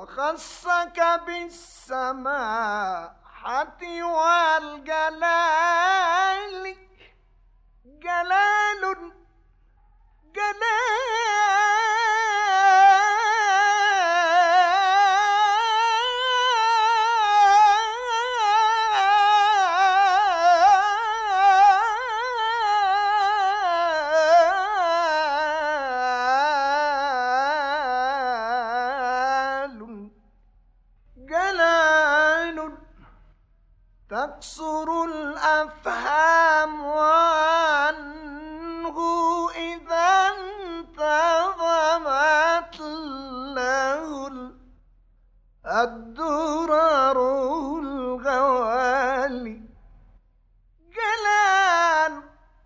وخصك بالسماحة والجلال جلال جلال تكسر الأفهام عنه إذا انتظمت له الدرر الغوالي جلال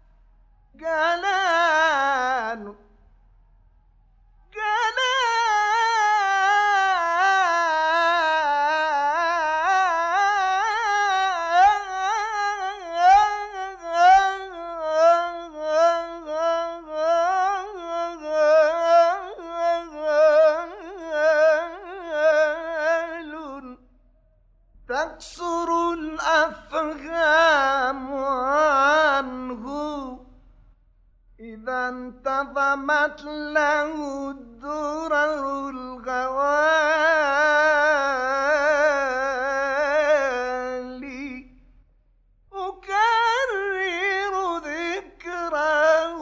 جلال تكسر الأفهام عنه إذا انتظمت له الدرر الغوالي أكرر ذكره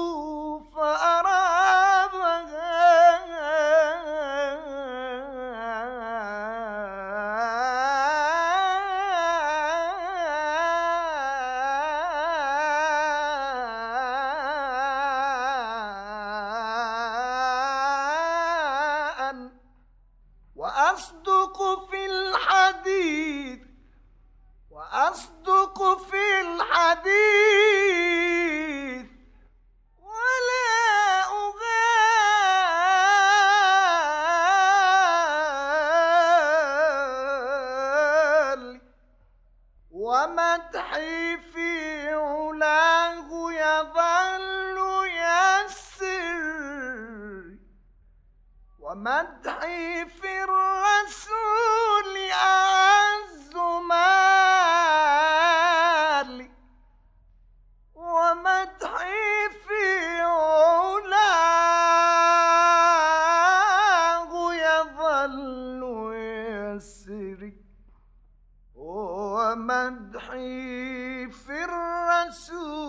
وأصدق في الحديث وأصدق في الحديث ولا أغالي ومدحي في علاه يظل يسر ومدحي في الرسول أعز مالي ومدحي في علاه يظل يسري ومدحي في الرسول